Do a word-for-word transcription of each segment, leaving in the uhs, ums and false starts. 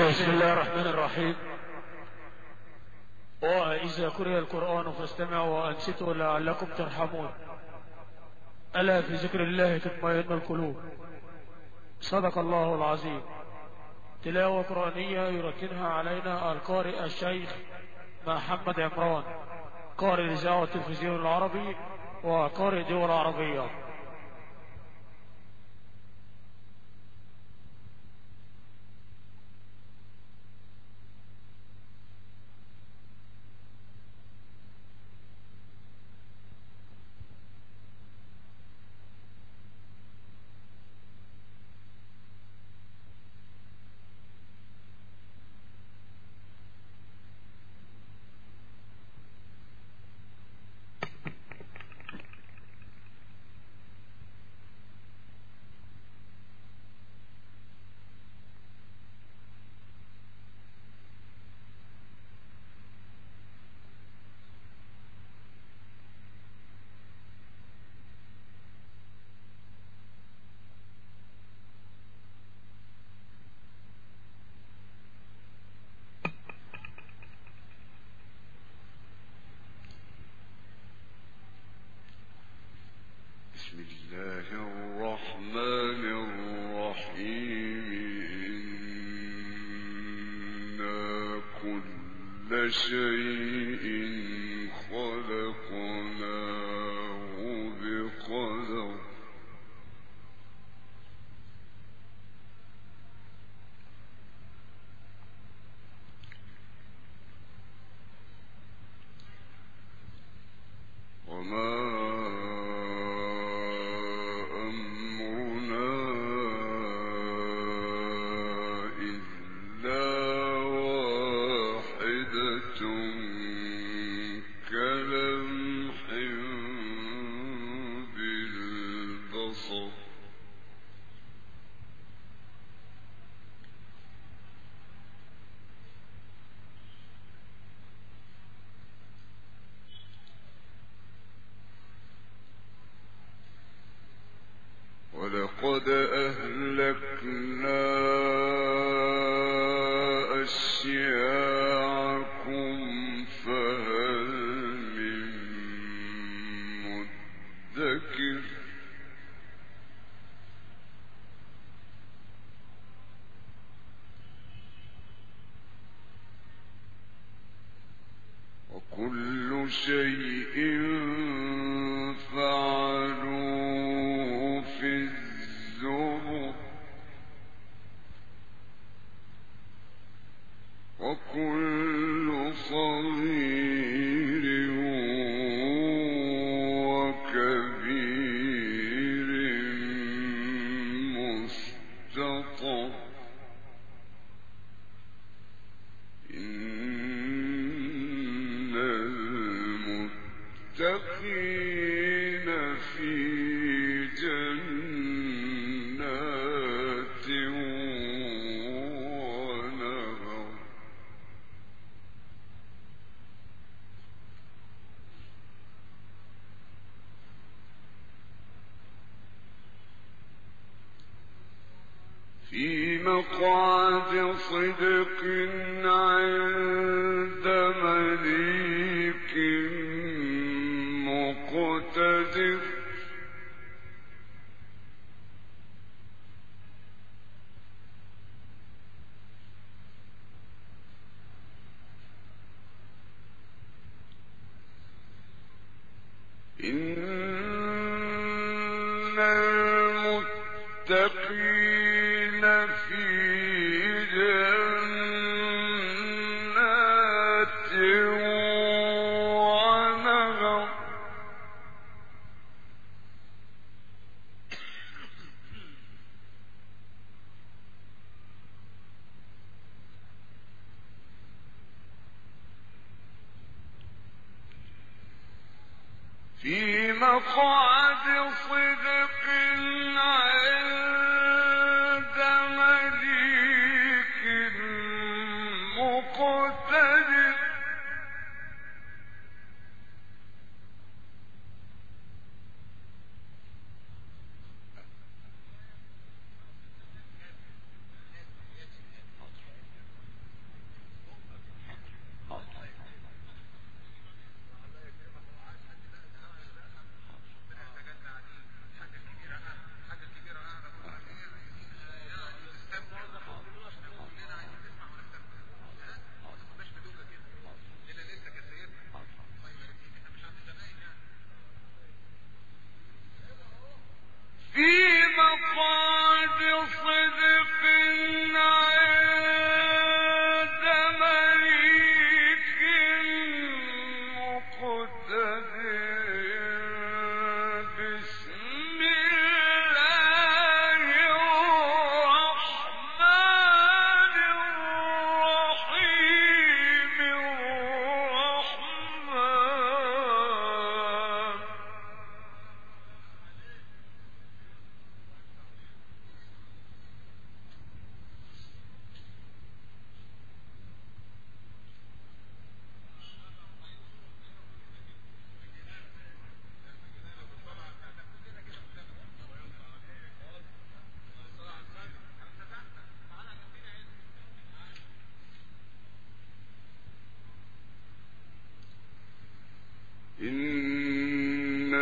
بسم الله الرحمن الرحيم. وإذا قرئ القرآن فاستمعوا وأنصتوا لعلكم ترحمون. ألا في ذكر الله تطمئن القلوب. صدق الله العظيم. تلاوة قرآنية يرتلها علينا القارئ الشيخ محمد عمران، قارئ الإذاعة والتلفزيون العربي وقارئ دول العربية. بسم الله الرحمن الرحيم. إنا كل شيء خلقناه بقدر. وما ولقد أهلكنا أشياعكم فهل من مدكر. وكل شيء فعلوه في الزبر. وكل صغير وكبير مستطر. إن المتقين في جنات ونهر. في مقعد صدق عند مليك مقتدر. إن المتقين في جنات ونهر. في مقعد صدق عند مليك مقتدر.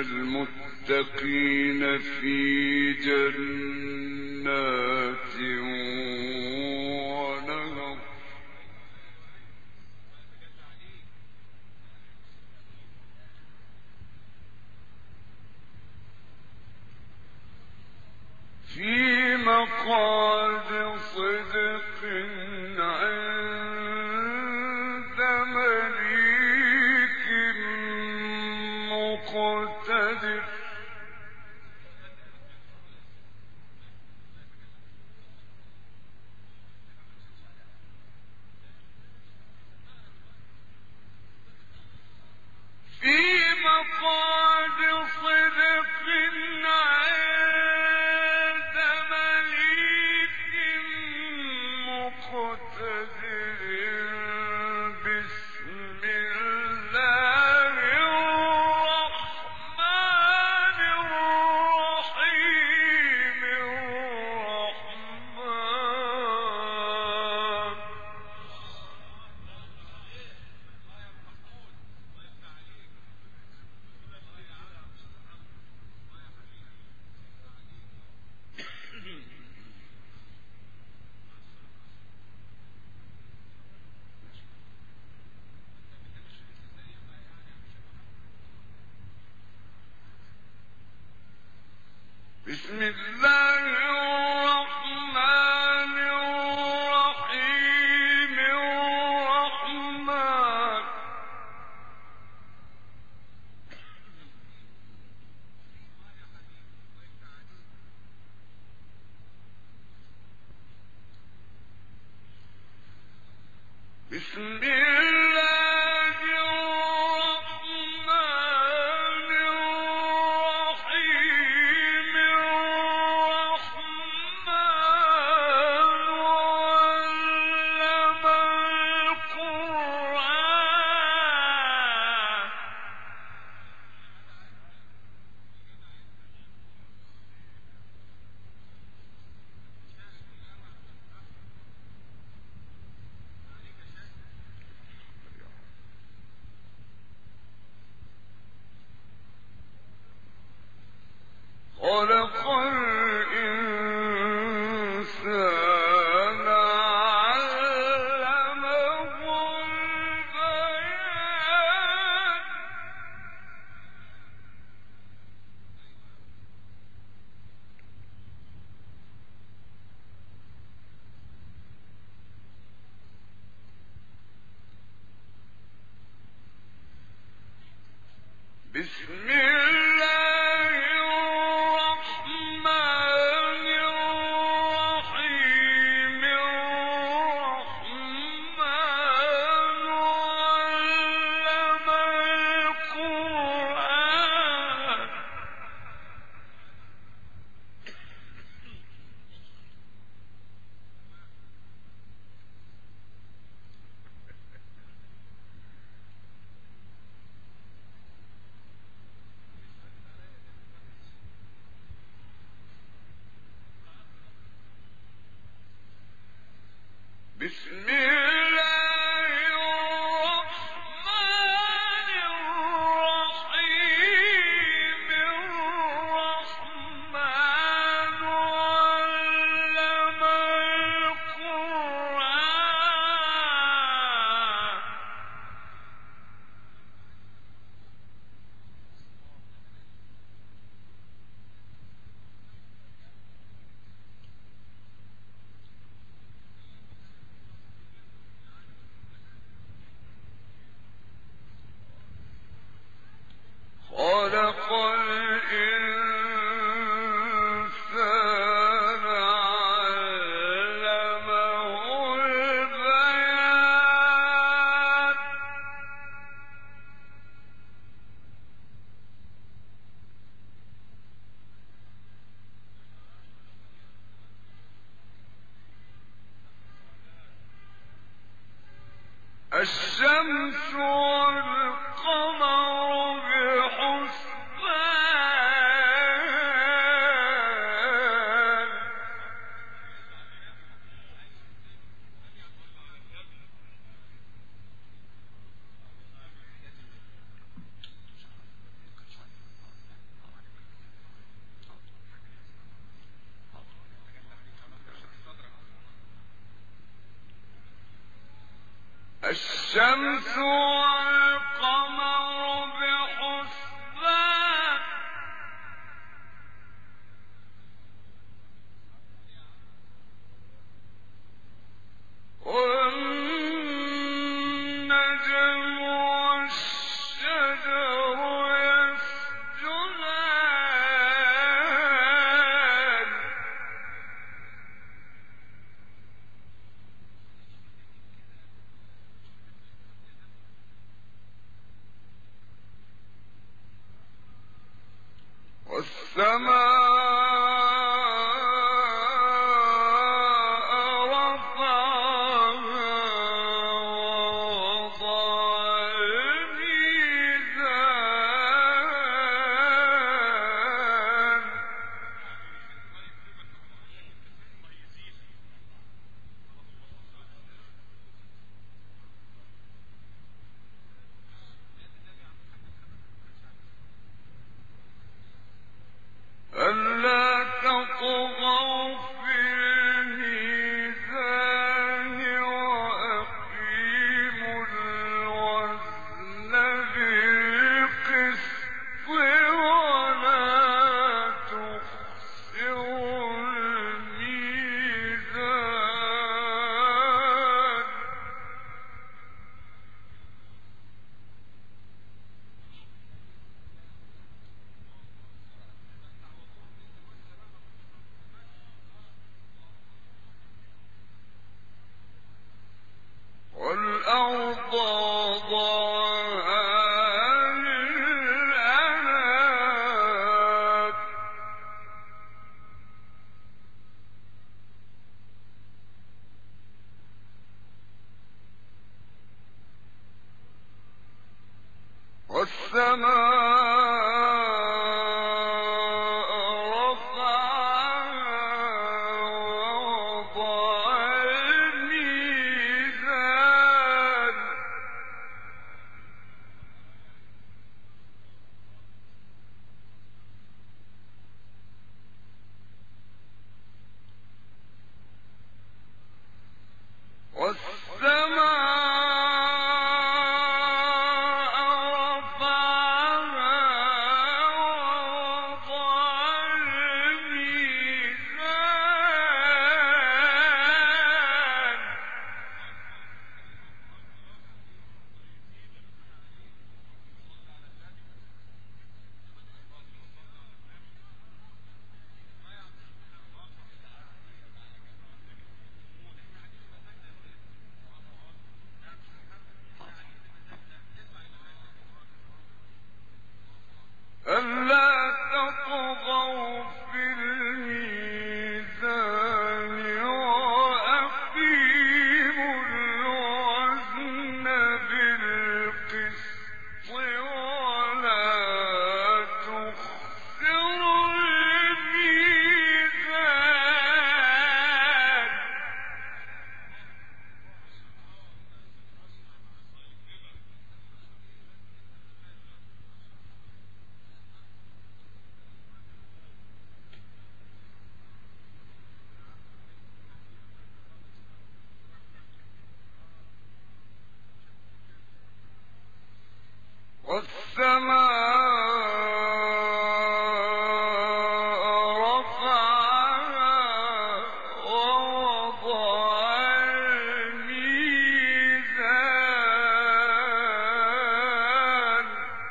المتقين في جنات ونهر في مقعد صدق عند مليك مقتدر في مقعد صدق عند مليك مقتدر بسم الله الرحمن الرحيم الرحمن بسم الله الرحمن الرحيم الرحمن بسم الله الرحمن الرحيم الرحمن علم القرآن خلق الإنسان علمه البيان بسم الله الرحمن الرحيم الرحمن علم القرآن بسم الله الرحمن الرحيم الرحمن علم القرآن خلق الإنسان علمه البيان الشمس والقمر بحسبان الشمس والقمر بحسبان والنجم والشجر يسجدان والسماء رفعها ووضع الميزان ألا تطغوا في الميزان وأقيموا الوزن بالقسط ولا تخسروا الميزان والأرض وضعها للأنام والسماء رفعها ووضع الميزان والسماء رفعها ووضع الميزان ألا تطغوا في الميزان وأقيموا الوزن بالقسط ولا تخسروا الميزان والسماء رفعها ووضع الميزان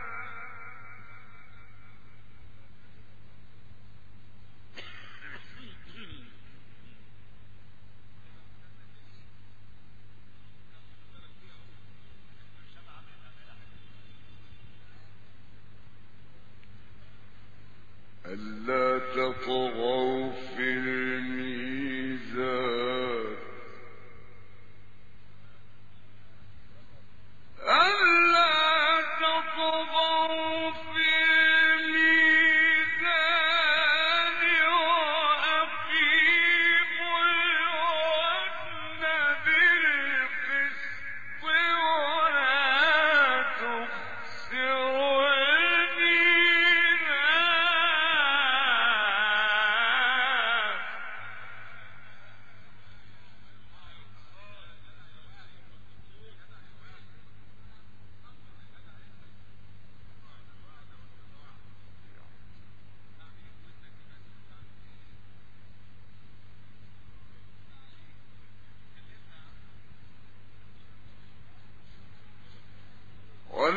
ألا تطغوا في الميزان ألا تطغوا في الميزان وأقيموا الوزن بالقسط ولا تخسروا الميزان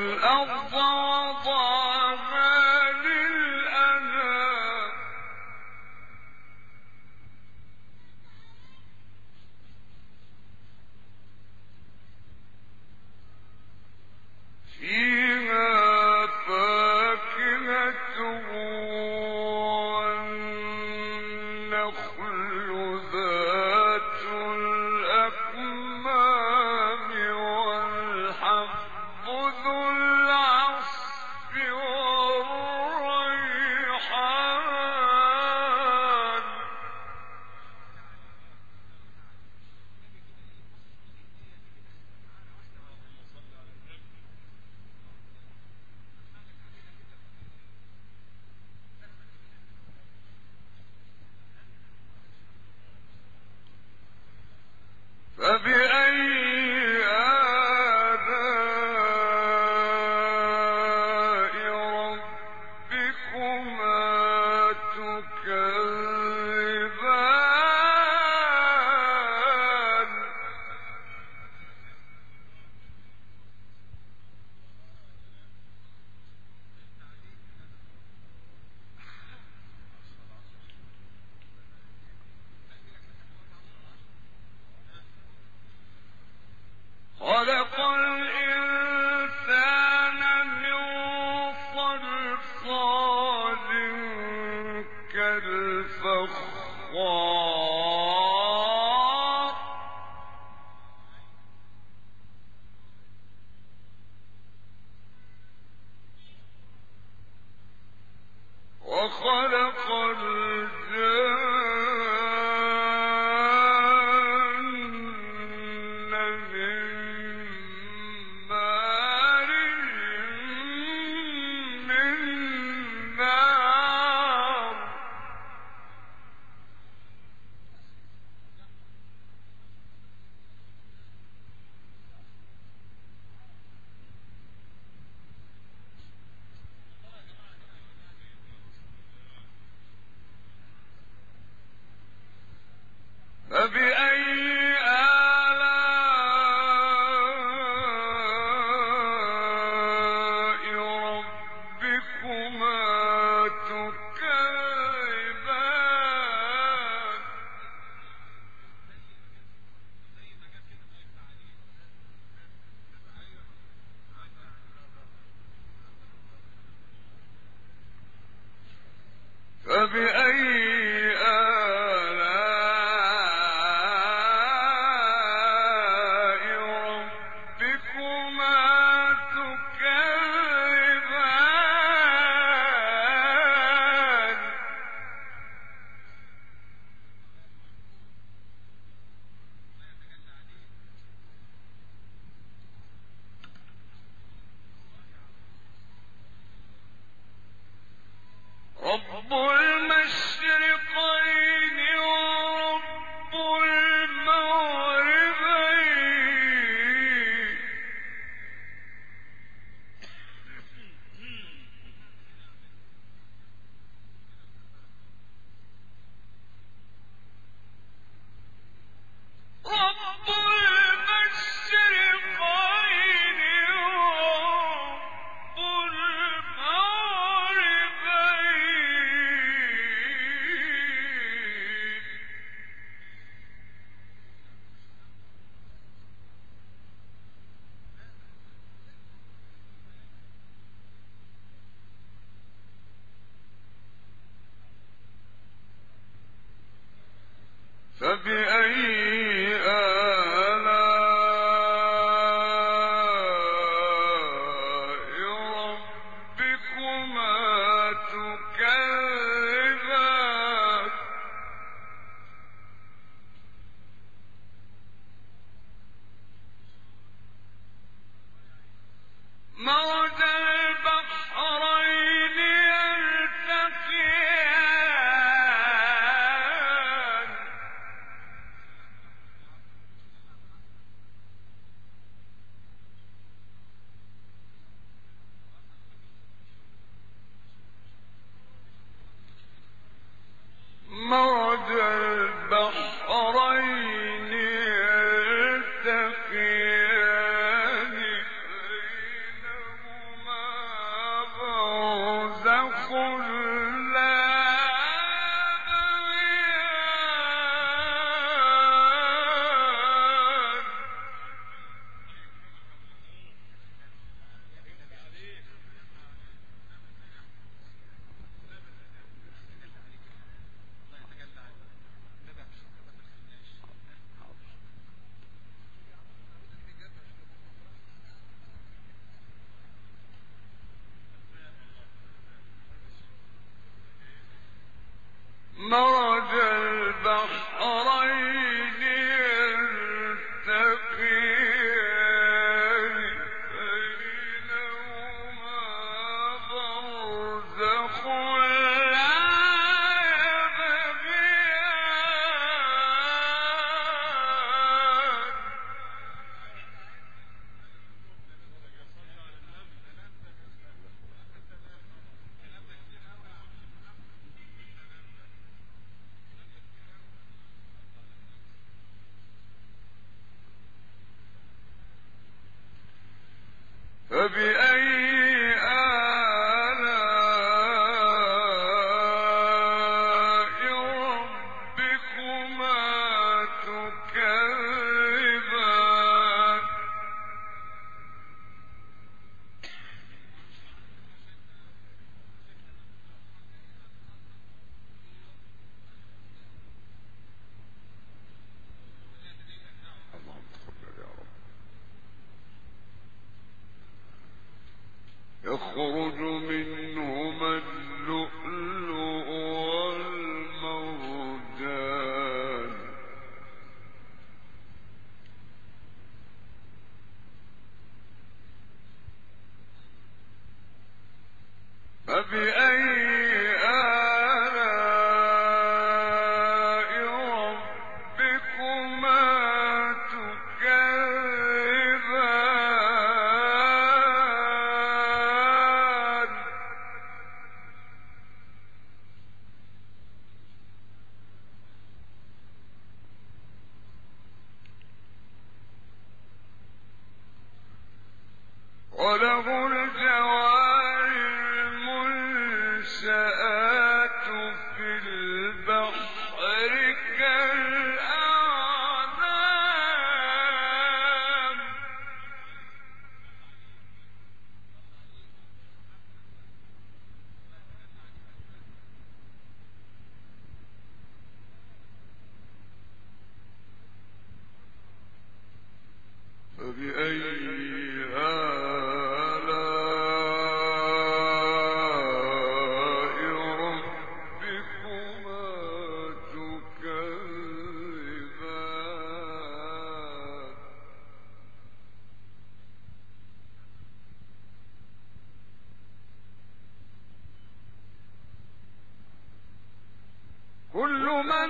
والأرض وضعها للأنام فيها فاكهة والنخل ذات الأكمام والحب ذو العصف والريحان فبأي آلاء ربكما تكذبان خلق الإنسان من صلصال كالفخار وخلق الجن من مارج من نار فبأي آلاء ربكما تكذبان فبأي آلاء ربكما تكذبان رب المشرقين ورب المغربين رب المشرقين ورب المغربين فبأي آلاء ربكما تكذبان مرج البحرين يلتقيان يخرج منهما اللؤلؤ والمرجان فبأي آلاء ربكما تكذبان وله الجوار المنشآت في البحر كالأعلام فبأي آلاء ربكما تكذبان كل من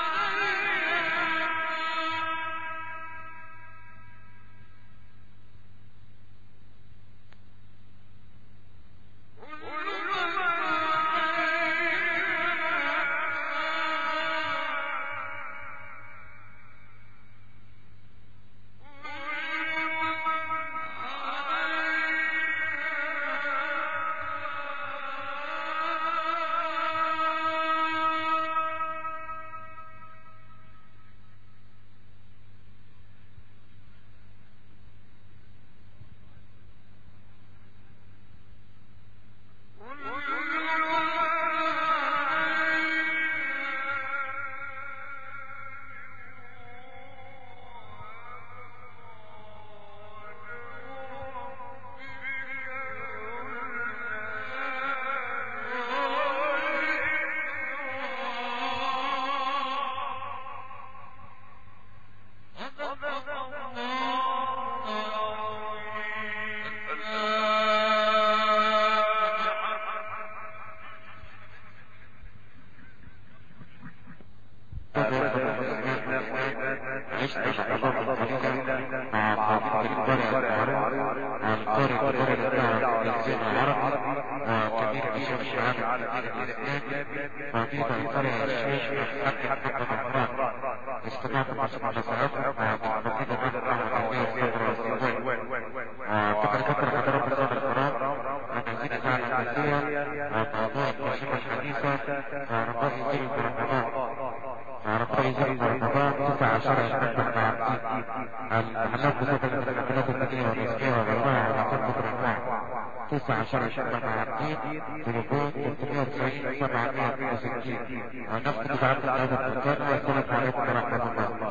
تسعة عشر شهر عقيد تليفون ثلاثمائة وتسعين سبعمائة وستين ونفس بعد هذا المكان والسلام عليكم ورحمة الله.